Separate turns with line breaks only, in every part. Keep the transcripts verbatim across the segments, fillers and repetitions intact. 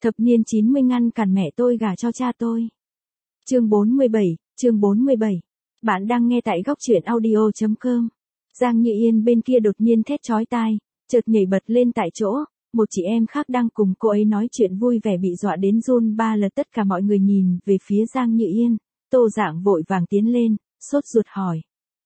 Thập niên chín mươi ngăn cản mẹ tôi gả cho cha tôi. Chương bốn mươi bảy, chương bốn mươi bảy. Bạn đang nghe tại góc truyện audio chấm com. Giang Như Yên bên kia đột nhiên thét chói tai, chợt nhảy bật lên tại chỗ, một chị em khác đang cùng cô ấy nói chuyện vui vẻ bị dọa đến run ba lật. Tất cả mọi người nhìn về phía Giang Như Yên, Tô Dạng vội vàng tiến lên, sốt ruột hỏi.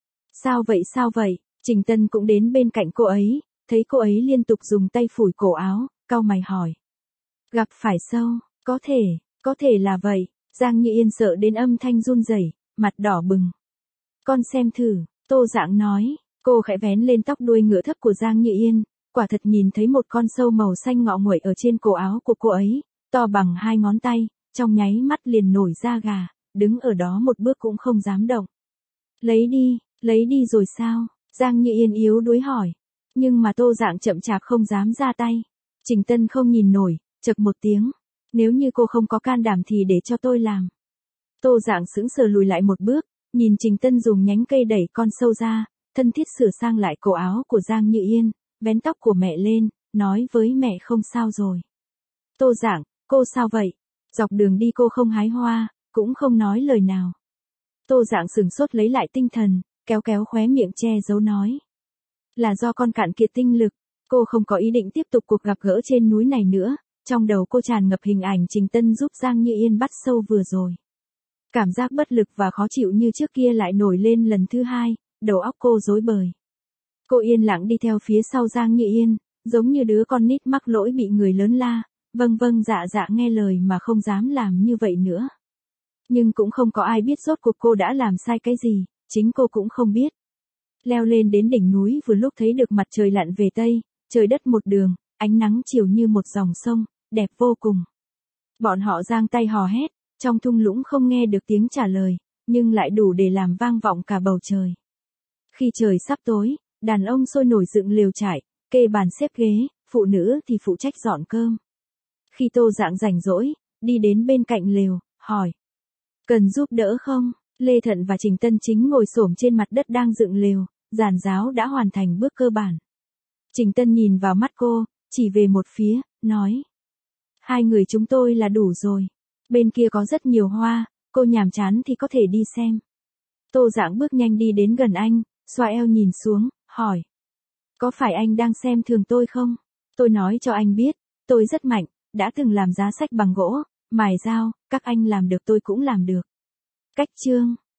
Sao vậy sao vậy? Trình Tân cũng đến bên cạnh cô ấy, thấy cô ấy liên tục dùng tay phủi cổ áo, cau mày hỏi. Gặp phải sâu, có thể, có thể là vậy. Giang Như Yên sợ đến âm thanh run rẩy, mặt đỏ bừng. Con xem thử, Tô Dạng nói, cô khẽ vén lên tóc đuôi ngựa thấp của Giang Như Yên, quả thật nhìn thấy một con sâu màu xanh ngọ nguậy ở trên cổ áo của cô ấy, to bằng hai ngón tay, trong nháy mắt liền nổi da gà, đứng ở đó một bước cũng không dám động. Lấy đi, lấy đi rồi sao? Giang Như Yên yếu đuối hỏi. Nhưng mà Tô Dạng chậm chạp không dám ra tay. Trình Tân không nhìn nổi, chậc một tiếng. Nếu như cô không có can đảm thì để cho tôi làm. Tô Dạng sững sờ lùi lại một bước, nhìn Trình Tân dùng nhánh cây đẩy con sâu ra, thân thiết sửa sang lại cổ áo của Giang Như Yên, vén tóc của mẹ lên, nói với mẹ không sao rồi. Tô Dạng, cô sao vậy? Dọc đường đi cô không hái hoa, cũng không nói lời nào. Tô Dạng sửng sốt lấy lại tinh thần, kéo kéo khóe miệng che giấu nói. Là do con cạn kiệt tinh lực, cô không có ý định tiếp tục cuộc gặp gỡ trên núi này nữa, trong đầu cô tràn ngập hình ảnh Trình Tân giúp Giang Như Yên bắt sâu vừa rồi. Cảm giác bất lực và khó chịu như trước kia lại nổi lên lần thứ hai, đầu óc cô rối bời. Cô yên lặng đi theo phía sau Giang Như Yên, giống như đứa con nít mắc lỗi bị người lớn la, vâng vâng dạ dạ nghe lời mà không dám làm như vậy nữa. Nhưng cũng không có ai biết rốt cuộc cô đã làm sai cái gì, chính cô cũng không biết. Leo lên đến đỉnh núi vừa lúc thấy được mặt trời lặn về Tây, trời đất một đường, ánh nắng chiều như một dòng sông, đẹp vô cùng. Bọn họ giang tay hò hét, trong thung lũng không nghe được tiếng trả lời, nhưng lại đủ để làm vang vọng cả bầu trời. Khi trời sắp tối, đàn ông sôi nổi dựng lều trại, kê bàn xếp ghế, phụ nữ thì phụ trách dọn cơm. Khi Tô Dạng rảnh rỗi, đi đến bên cạnh lều, hỏi. Cần giúp đỡ không? Lê Thận và Trình Tân chính ngồi xổm trên mặt đất đang dựng lều, giàn giáo đã hoàn thành bước cơ bản. Trình Tân nhìn vào mắt cô, chỉ về một phía, nói. Hai người chúng tôi là đủ rồi. Bên kia có rất nhiều hoa, cô nhàm chán thì có thể đi xem. Tô Dạng bước nhanh đi đến gần anh, xoa eo nhìn xuống, hỏi. Có phải anh đang xem thường tôi không? Tôi nói cho anh biết, tôi rất mạnh, đã từng làm giá sách bằng gỗ, mài dao, các anh làm được tôi cũng làm được. Cách chương.